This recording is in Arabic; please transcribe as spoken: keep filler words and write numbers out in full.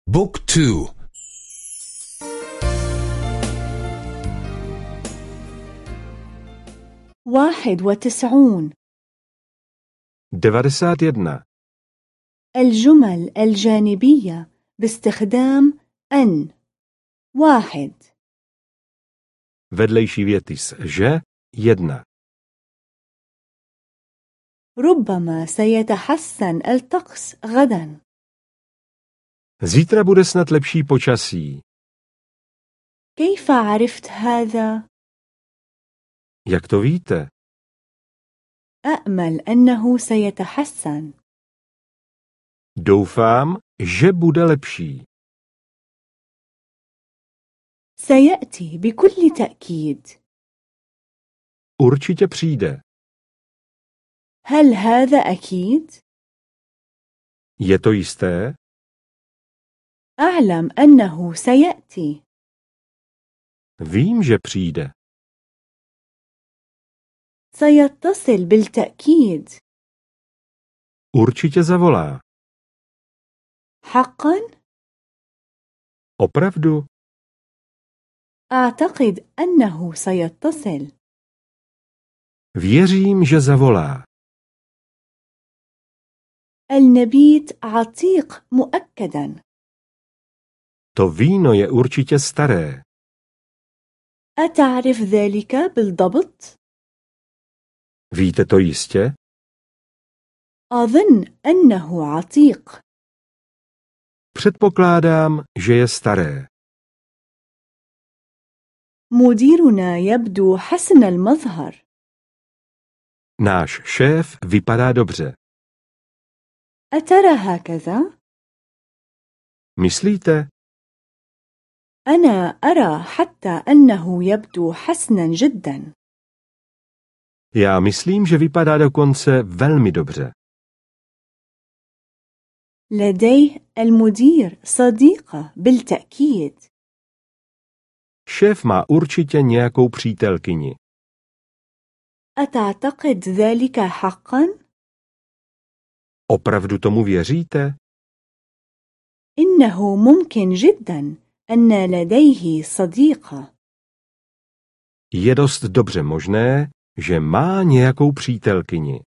بوك تو. واحد وتسعون. devadesát jedna. الجمل الجانبية باستخدام أن. واحد. Vedlejší věty s že jedna. ربما سيتحسن الطقس غدا. Zítra bude snad lepší počasí. كيف عرفت هذا؟ Jak to víte? أأمل أنه سيتحسن. Doufám, že bude lepší. سيأتي بكل تأكيد. Určitě přijde. هل هذا أكيد؟ Je to jisté? أعلم أنه سيأتي. Vím, že přijde. سيتصل بالتأكيد. Určitě zavolá. حقا؟ Opravdu? أعتقد أنه سيتصل. Věřím, že zavolá. النبيت عتيق مؤكدا. To víno je určitě staré. أتعرف ذلك بالضبط؟ Víte to jistě? أظن أنه عتيق. Předpokládám, že je staré. مديرنا يبدو حسن المظهر. Náš šéf vypadá dobře. أترى هكذا؟ Myslíte? أنا أرى حتى أنه يبدو حسنا جدا. Já myslím, že vypadá dokonce velmi dobře. لديه المدير صديقة بالتأكيد. Šéf má určitě nějakou přítelkyni. أتعتقد ذلك حقا؟ Opravdu tomu věříte? إنه ممكن جدا أن لديه صديقة. Je dost dobře možné, že má nějakou přítelkyni.